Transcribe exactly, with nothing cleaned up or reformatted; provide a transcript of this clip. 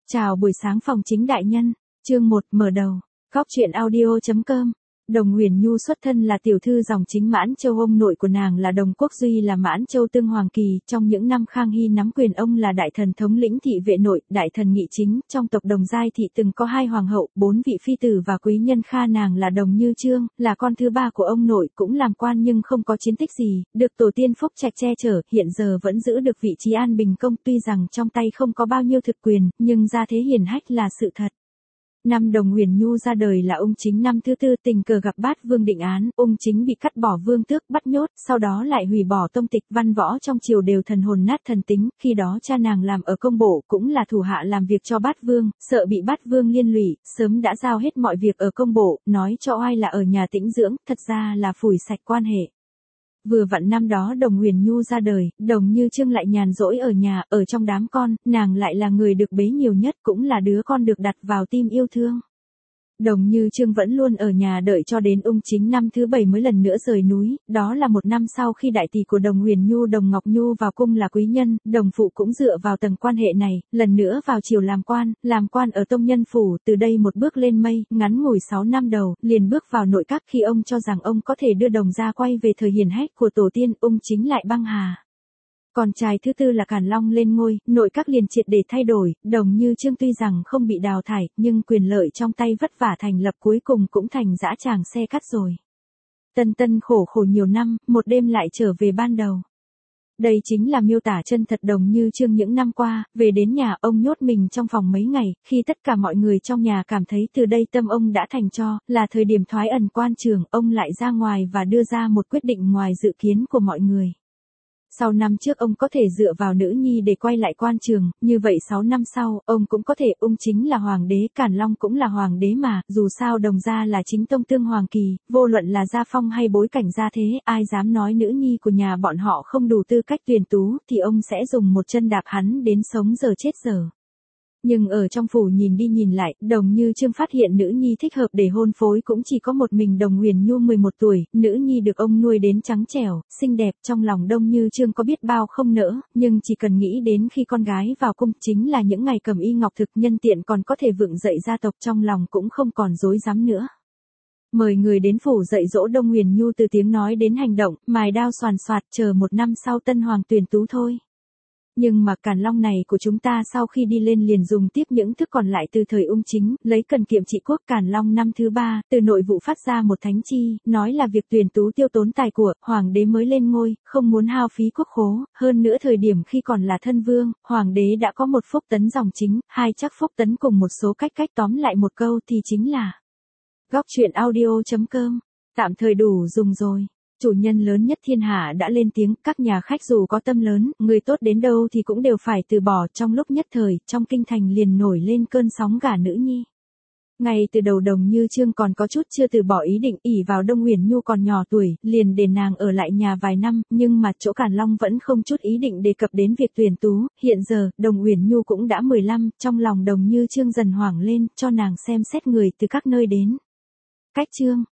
Chào buổi sáng phòng chính đại nhân, chương một mở đầu, góc truyện audio.com. Đồng Huyền Nhu xuất thân là tiểu thư dòng chính Mãn Châu, ông nội của nàng là Đồng Quốc Duy là Mãn Châu Tương Hoàng Kỳ, trong những năm Khang Hy nắm quyền ông là đại thần thống lĩnh thị vệ nội, đại thần nghị chính, trong tộc Đồng Giai thị từng có hai hoàng hậu, bốn vị phi tử và quý nhân Kha nàng là Đồng Như Chương, là con thứ ba của ông nội, cũng làm quan nhưng không có chiến tích gì, được tổ tiên Phúc Trạch che chở, hiện giờ vẫn giữ được vị trí an bình công, tuy rằng trong tay không có bao nhiêu thực quyền, nhưng gia thế hiển hách là sự thật. Năm Đồng Huyền Nhu ra đời là Ung Chính năm thứ tư, tình cờ gặp Bát Vương định án, Ung Chính bị cắt bỏ vương tước, bắt nhốt, sau đó lại hủy bỏ tông tịch, văn võ trong triều đều thần hồn nát thần tính, khi đó cha nàng làm ở công bộ, cũng là thủ hạ làm việc cho Bát Vương, sợ bị Bát Vương liên lụy, sớm đã giao hết mọi việc ở công bộ, nói cho oai là ở nhà tĩnh dưỡng, thật ra là phủi sạch quan hệ. Vừa vặn năm đó Đồng Huyền Nhu ra đời, Đồng Như Chương lại nhàn rỗi ở nhà, ở trong đám con, nàng lại là người được bế nhiều nhất, cũng là đứa con được đặt vào tim yêu thương. Đồng Như Chương vẫn luôn ở nhà đợi cho đến Ung Chính năm thứ bảy mới lần nữa rời núi, đó là một năm sau khi đại tỷ của Đồng Huyền Nhu Đồng Ngọc Nhu vào cung là quý nhân, Đồng phụ cũng dựa vào tầng quan hệ này, lần nữa vào triều làm quan, làm quan ở Tông Nhân Phủ, từ đây một bước lên mây, ngắn ngủi sáu năm đầu, liền bước vào nội các khi ông cho rằng ông có thể đưa Đồng gia quay về thời hiển hách của tổ tiên, Ung Chính lại băng hà. Còn trai thứ tư là Càn Long lên ngôi, nội các liền triệt để thay đổi, Đồng Như Chương tuy rằng không bị đào thải, nhưng quyền lợi trong tay vất vả thành lập cuối cùng cũng thành dã tràng xe cắt rồi. Tân tân khổ khổ nhiều năm, một đêm lại trở về ban đầu. Đây chính là miêu tả chân thật Đồng Như Chương những năm qua, về đến nhà ông nhốt mình trong phòng mấy ngày, khi tất cả mọi người trong nhà cảm thấy từ đây tâm ông đã thành cho, là thời điểm thoái ẩn quan trường, ông lại ra ngoài và đưa ra một quyết định ngoài dự kiến của mọi người. Sau năm trước ông có thể dựa vào nữ nhi để quay lại quan trường, như vậy sáu năm sau, ông cũng có thể, Ung Chính là hoàng đế, Càn Long cũng là hoàng đế mà, dù sao Đồng gia là chính tông tương hoàng kỳ, vô luận là gia phong hay bối cảnh gia thế, ai dám nói nữ nhi của nhà bọn họ không đủ tư cách tuyển tú, thì ông sẽ dùng một chân đạp hắn đến sống giờ chết giờ. Nhưng ở trong phủ nhìn đi nhìn lại, Đồng Như Chương phát hiện nữ nhi thích hợp để hôn phối cũng chỉ có một mình Đồng Huyền Nhu mười một tuổi, nữ nhi được ông nuôi đến trắng trẻo, xinh đẹp, trong lòng Đồng Như Chương có biết bao không nỡ, nhưng chỉ cần nghĩ đến khi con gái vào cung chính là những ngày cầm y ngọc thực, nhân tiện còn có thể vượng dậy gia tộc, trong lòng cũng không còn dối dám nữa. Mời người đến phủ dạy dỗ Đồng Huyền Nhu từ tiếng nói đến hành động, mài đao soàn soạt, chờ một năm sau tân hoàng tuyển tú thôi. Nhưng mà Càn Long này của chúng ta sau khi đi lên liền dùng tiếp những thức còn lại từ thời Ung Chính, lấy cần kiệm trị quốc. Càn Long năm thứ ba, từ nội vụ phát ra một thánh chi, nói là việc tuyển tú tiêu tốn tài của, hoàng đế mới lên ngôi, không muốn hao phí quốc khố, hơn nữa thời điểm khi còn là thân vương, hoàng đế đã có một phúc tấn dòng chính, hai chắc phúc tấn cùng một số cách cách tóm lại một câu thì chính là góc truyện audio.com, tạm thời đủ dùng rồi. Chủ nhân lớn nhất thiên hạ đã lên tiếng, các nhà khách dù có tâm lớn, người tốt đến đâu thì cũng đều phải từ bỏ. Trong lúc nhất thời, trong kinh thành liền nổi lên cơn sóng gả nữ nhi. Ngay từ đầu Đồng Như Chương còn có chút chưa từ bỏ ý định, ỷ vào Đồng Huyền Nhu còn nhỏ tuổi, liền để nàng ở lại nhà vài năm, nhưng mà chỗ Càn Long vẫn không chút ý định đề cập đến việc tuyển tú. Hiện giờ, Đồng Huyền Nhu cũng đã mười lăm, trong lòng Đồng Như Chương dần hoảng lên, cho nàng xem xét người từ các nơi đến. Cách chương